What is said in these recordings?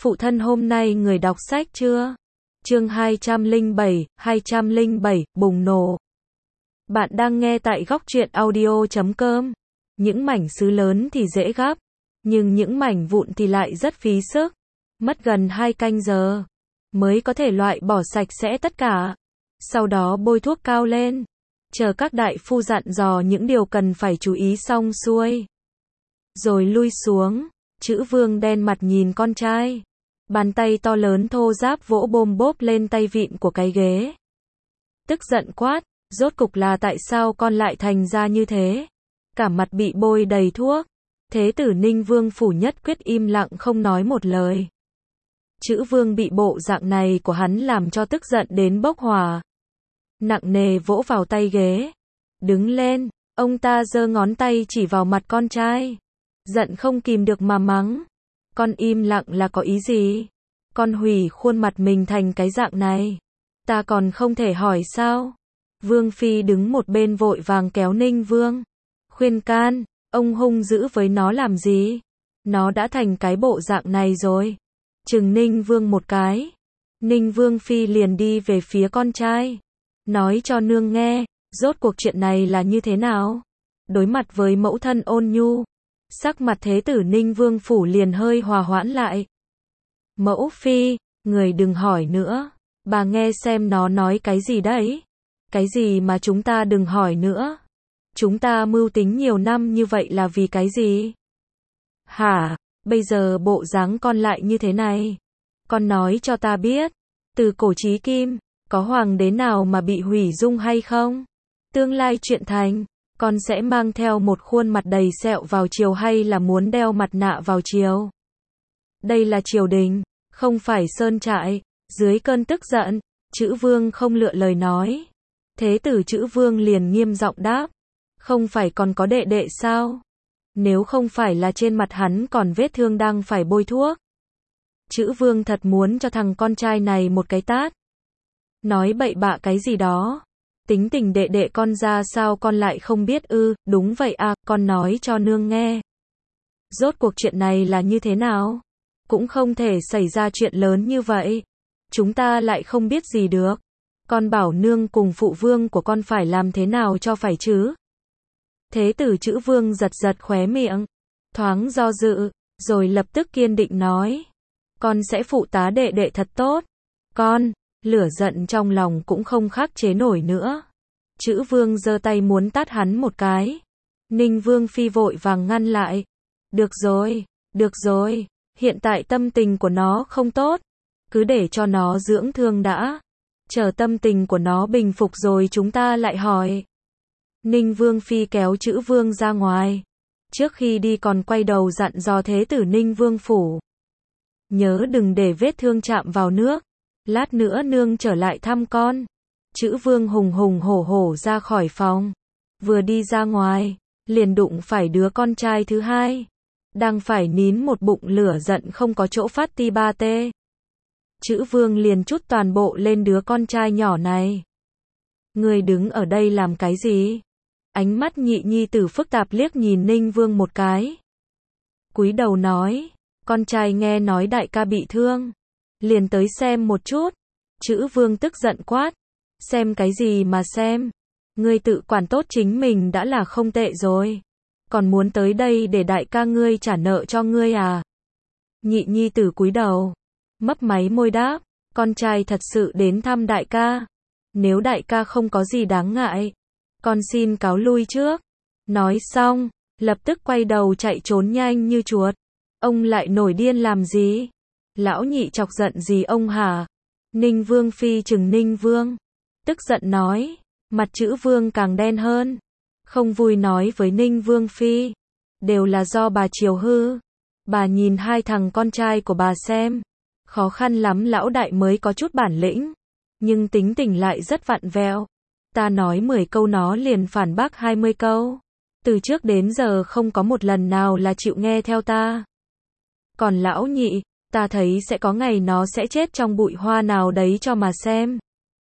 Phụ thân hôm nay người đọc sách chưa? Chương 207, bùng nổ. Bạn đang nghe tại góc truyện audio.com. Những mảnh sứ lớn thì dễ gắp, nhưng những mảnh vụn thì lại rất phí sức. Mất gần 2 canh giờ mới có thể loại bỏ sạch sẽ tất cả. Sau đó bôi thuốc cao lên, chờ các đại phu dặn dò những điều cần phải chú ý xong xuôi. Rồi lui xuống, Chữ Vương đen mặt nhìn con trai. Bàn tay to lớn thô ráp vỗ bôm bốp lên tay vịn của cái ghế. Tức giận quát, rốt cục là tại sao con lại thành ra như thế? Cả mặt bị bôi đầy thuốc. Thế tử Ninh Vương phủ nhất quyết im lặng không nói một lời. Chữ Vương bị bộ dạng này của hắn làm cho tức giận đến bốc hỏa. Nặng nề vỗ vào tay ghế. Đứng lên, ông ta giơ ngón tay chỉ vào mặt con trai. Giận không kìm được mà mắng. Con im lặng là có ý gì? Con hủy khuôn mặt mình thành cái dạng này. Ta còn không thể hỏi sao? Vương Phi đứng một bên vội vàng kéo Ninh Vương. Khuyên can, ông hung dữ với nó làm gì? Nó đã thành cái bộ dạng này rồi. Chừng Ninh Vương một cái. Ninh Vương Phi liền đi về phía con trai. Nói cho nương nghe, rốt cuộc chuyện này là như thế nào? Đối mặt với mẫu thân ôn nhu, sắc mặt thế tử Ninh Vương phủ liền hơi hòa hoãn lại. Mẫu Phi, người đừng hỏi nữa. Bà nghe xem nó nói cái gì đấy. Cái gì mà chúng ta đừng hỏi nữa? Chúng ta mưu tính nhiều năm như vậy là vì cái gì? Hả, bây giờ bộ dáng con lại như thế này. Con nói cho ta biết, từ cổ chí kim, có hoàng đế nào mà bị hủy dung hay không? Tương lai chuyện thành, con sẽ mang theo một khuôn mặt đầy sẹo vào triều hay là muốn đeo mặt nạ vào triều? Đây là triều đình, không phải sơn trại. Dưới cơn tức giận, Chữ Vương không lựa lời nói. Thế tử Chữ Vương liền nghiêm giọng đáp. Không phải còn có đệ đệ sao? Nếu không phải là trên mặt hắn còn vết thương đang phải bôi thuốc. Chữ Vương thật muốn cho thằng con trai này một cái tát. Nói bậy bạ cái gì đó. Tính tình đệ đệ con ra sao con lại không biết ư? Đúng vậy à, con nói cho nương nghe. Rốt cuộc chuyện này là như thế nào? Cũng không thể xảy ra chuyện lớn như vậy. Chúng ta lại không biết gì được. Con bảo nương cùng phụ vương của con phải làm thế nào cho phải chứ? Thế tử Chữ Vương giật giật khóe miệng, thoáng do dự, rồi lập tức kiên định nói. Con sẽ phụ tá đệ đệ thật tốt. Con, lửa giận trong lòng cũng không khắc chế nổi nữa. Chữ Vương giơ tay muốn tát hắn một cái. Ninh Vương Phi vội vàng ngăn lại. Được rồi, hiện tại tâm tình của nó không tốt. Cứ để cho nó dưỡng thương đã. Chờ tâm tình của nó bình phục rồi chúng ta lại hỏi. Ninh Vương Phi kéo Chữ Vương ra ngoài. Trước khi đi còn quay đầu dặn dò thế tử Ninh Vương phủ. Nhớ đừng để vết thương chạm vào nước. Lát nữa nương trở lại thăm con. Chữ Vương hùng hùng hổ hổ ra khỏi phòng. Vừa đi ra ngoài, liền đụng phải đứa con trai thứ hai. Đang phải nín một bụng lửa giận không có chỗ phát ti ba tê. Chữ Vương liền trút toàn bộ lên đứa con trai nhỏ này. Người đứng ở đây làm cái gì? Ánh mắt nhị nhi tử phức tạp liếc nhìn Ninh Vương một cái. Cúi đầu nói, con trai nghe nói đại ca bị thương. Liền tới xem một chút. Chữ Vương tức giận quát. Xem cái gì mà xem? Ngươi tự quản tốt chính mình đã là không tệ rồi. Còn muốn tới đây để đại ca ngươi trả nợ cho ngươi à? Nhị nhi tử cúi đầu, mấp máy môi đáp, con trai thật sự đến thăm đại ca. Nếu đại ca không có gì đáng ngại, con xin cáo lui trước. Nói xong, lập tức quay đầu chạy trốn nhanh như chuột. Ông lại nổi điên làm gì? Lão nhị chọc giận gì ông hả? Ninh Vương Phi chừng Ninh Vương, tức giận nói. Mặt Chữ Vương càng đen hơn. Không vui nói với Ninh Vương Phi. Đều là do bà chiều hư. Bà nhìn hai thằng con trai của bà xem. Khó khăn lắm lão đại mới có chút bản lĩnh. Nhưng tính tình lại rất vặn vẹo. Ta nói 10 câu nó liền phản bác 20 câu. Từ trước đến giờ không có một lần nào là chịu nghe theo ta. Còn lão nhị, ta thấy sẽ có ngày nó sẽ chết trong bụi hoa nào đấy cho mà xem.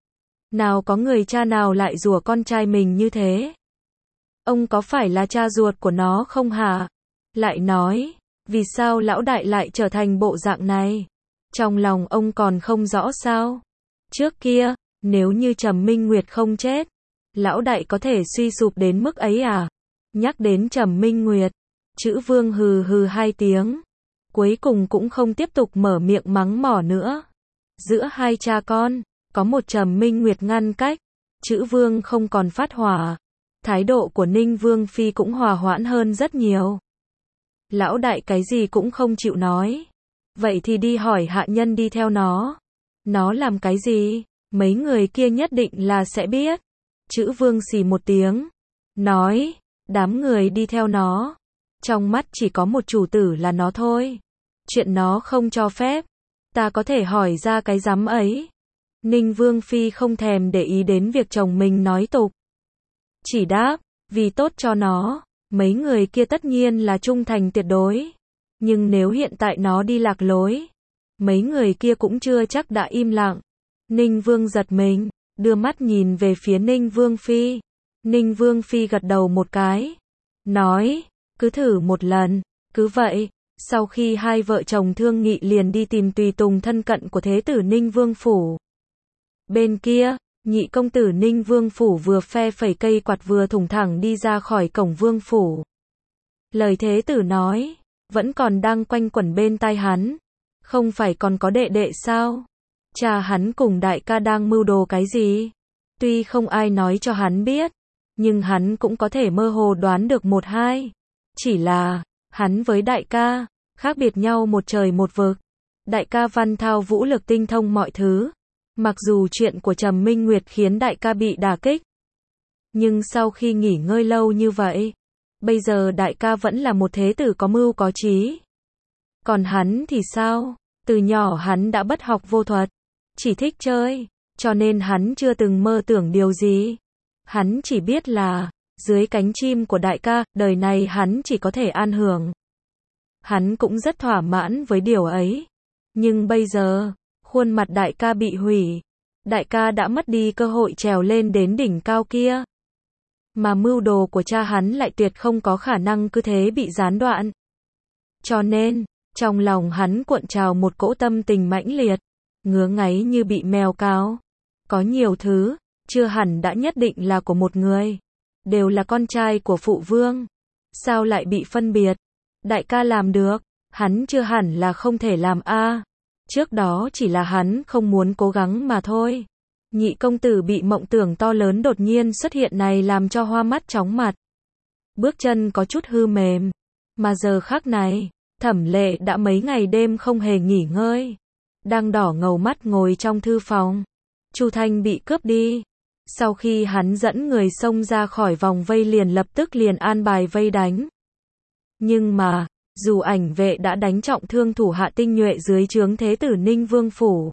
Nào có người cha nào lại rủa con trai mình như thế? Ông có phải là cha ruột của nó không hả? Lại nói, vì sao lão đại lại trở thành bộ dạng này? Trong lòng ông còn không rõ sao? Trước kia, nếu như Trầm Minh Nguyệt không chết, lão đại có thể suy sụp đến mức ấy à? Nhắc đến Trầm Minh Nguyệt, Chữ Vương hừ hừ hai tiếng, cuối cùng cũng không tiếp tục mở miệng mắng mỏ nữa. Giữa hai cha con, có một Trầm Minh Nguyệt ngăn cách, Chữ Vương không còn phát hỏa. Thái độ của Ninh Vương Phi cũng hòa hoãn hơn rất nhiều. Lão đại cái gì cũng không chịu nói. Vậy thì đi hỏi hạ nhân đi theo nó. Nó làm cái gì? Mấy người kia nhất định là sẽ biết. Chữ Vương xì một tiếng, nói, đám người đi theo nó. Trong mắt chỉ có một chủ tử là nó thôi. Chuyện nó không cho phép. Ta có thể hỏi ra cái dám ấy. Ninh Vương Phi không thèm để ý đến việc chồng mình nói tục. Chỉ đáp, vì tốt cho nó, mấy người kia tất nhiên là trung thành tuyệt đối. Nhưng nếu hiện tại nó đi lạc lối, mấy người kia cũng chưa chắc đã im lặng. Ninh Vương giật mình, đưa mắt nhìn về phía Ninh Vương Phi. Ninh Vương Phi gật đầu một cái, nói, cứ thử một lần. Cứ vậy, sau khi hai vợ chồng thương nghị liền đi tìm tùy tùng thân cận của thế tử Ninh Vương Phủ. Bên kia, nhị công tử Ninh Vương Phủ vừa phe phẩy cây quạt vừa thủng thẳng đi ra khỏi cổng Vương Phủ. Lời thế tử nói, vẫn còn đang quanh quẩn bên tai hắn. Không phải còn có đệ đệ sao? Cha hắn cùng đại ca đang mưu đồ cái gì? Tuy không ai nói cho hắn biết, nhưng hắn cũng có thể mơ hồ đoán được một hai. Chỉ là, hắn với đại ca, khác biệt nhau một trời một vực. Đại ca văn thao vũ lực tinh thông mọi thứ. Mặc dù chuyện của Trầm Minh Nguyệt khiến đại ca bị đả kích, nhưng sau khi nghỉ ngơi lâu như vậy, bây giờ đại ca vẫn là một thế tử có mưu có trí. Còn hắn thì sao? Từ nhỏ hắn đã bất học vô thuật, chỉ thích chơi, cho nên hắn chưa từng mơ tưởng điều gì. Hắn chỉ biết là, dưới cánh chim của đại ca, đời này hắn chỉ có thể an hưởng. Hắn cũng rất thỏa mãn với điều ấy. Nhưng bây giờ, khuôn mặt đại ca bị hủy. Đại ca đã mất đi cơ hội trèo lên đến đỉnh cao kia. Mà mưu đồ của cha hắn lại tuyệt không có khả năng cứ thế bị gián đoạn. Cho nên, trong lòng hắn cuộn trào một cỗ tâm tình mãnh liệt, ngứa ngáy như bị mèo cào. Có nhiều thứ, chưa hẳn đã nhất định là của một người. Đều là con trai của phụ vương. Sao lại bị phân biệt? Đại ca làm được, hắn chưa hẳn là không thể làm a. Trước đó chỉ là hắn không muốn cố gắng mà thôi. Nhị công tử bị mộng tưởng to lớn đột nhiên xuất hiện này làm cho hoa mắt chóng mặt. Bước chân có chút hư mềm. Mà giờ khắc này, Thẩm Lệ đã mấy ngày đêm không hề nghỉ ngơi. Đang đỏ ngầu mắt ngồi trong thư phòng. Chu Thanh bị cướp đi. Sau khi hắn dẫn người xông ra khỏi vòng vây liền lập tức liền an bài vây đánh. Nhưng mà, dù ảnh vệ đã đánh trọng thương thủ hạ tinh nhuệ dưới trướng thế tử Ninh Vương Phủ,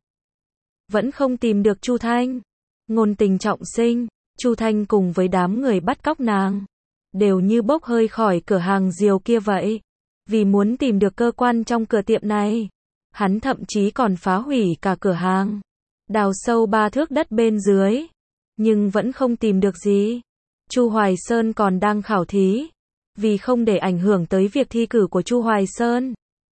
vẫn không tìm được Chu Thanh. Ngôn tình trọng sinh, Chu Thanh cùng với đám người bắt cóc nàng, đều như bốc hơi khỏi cửa hàng diều kia vậy. Vì muốn tìm được cơ quan trong cửa tiệm này, hắn thậm chí còn phá hủy cả cửa hàng, đào sâu 3 thước đất bên dưới, nhưng vẫn không tìm được gì. Chu Hoài Sơn còn đang khảo thí, vì không để ảnh hưởng tới việc thi cử của Chu Hoài Sơn,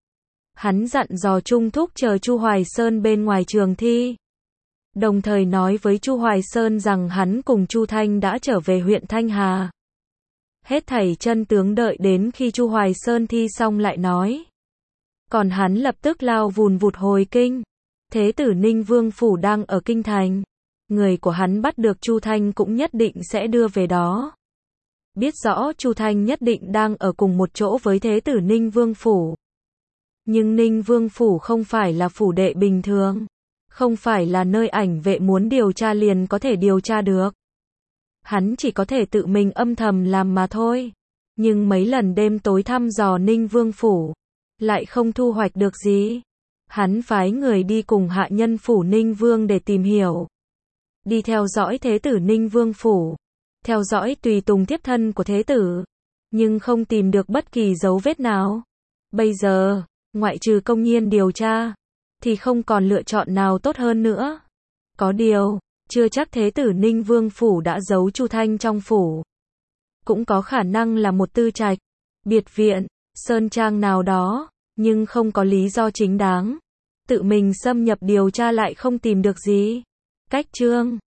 hắn dặn dò Trung Thúc chờ Chu Hoài Sơn bên ngoài trường thi. Đồng thời nói với Chu Hoài Sơn rằng hắn cùng Chu Thanh đã trở về huyện Thanh Hà. Hết thảy chân tướng đợi đến khi Chu Hoài Sơn thi xong lại nói. Còn hắn lập tức lao vùn vụt hồi kinh. Thế tử Ninh Vương Phủ đang ở kinh thành. Người của hắn bắt được Chu Thanh cũng nhất định sẽ đưa về đó. Biết rõ Chu Thanh nhất định đang ở cùng một chỗ với thế tử Ninh Vương Phủ. Nhưng Ninh Vương Phủ không phải là phủ đệ bình thường. Không phải là nơi ảnh vệ muốn điều tra liền có thể điều tra được. Hắn chỉ có thể tự mình âm thầm làm mà thôi. Nhưng mấy lần đêm tối thăm dò Ninh Vương Phủ, lại không thu hoạch được gì. Hắn phái người đi cùng hạ nhân phủ Ninh Vương để tìm hiểu. Đi theo dõi thế tử Ninh Vương Phủ. Theo dõi tùy tùng tiếp thân của thế tử. Nhưng không tìm được bất kỳ dấu vết nào. Bây giờ, ngoại trừ công nhiên điều tra, thì không còn lựa chọn nào tốt hơn nữa. Có điều, chưa chắc thế tử Ninh Vương Phủ đã giấu Chu Thanh trong phủ. Cũng có khả năng là một tư trạch, biệt viện, sơn trang nào đó, nhưng không có lý do chính đáng. Tự mình xâm nhập điều tra lại không tìm được gì. Cách chương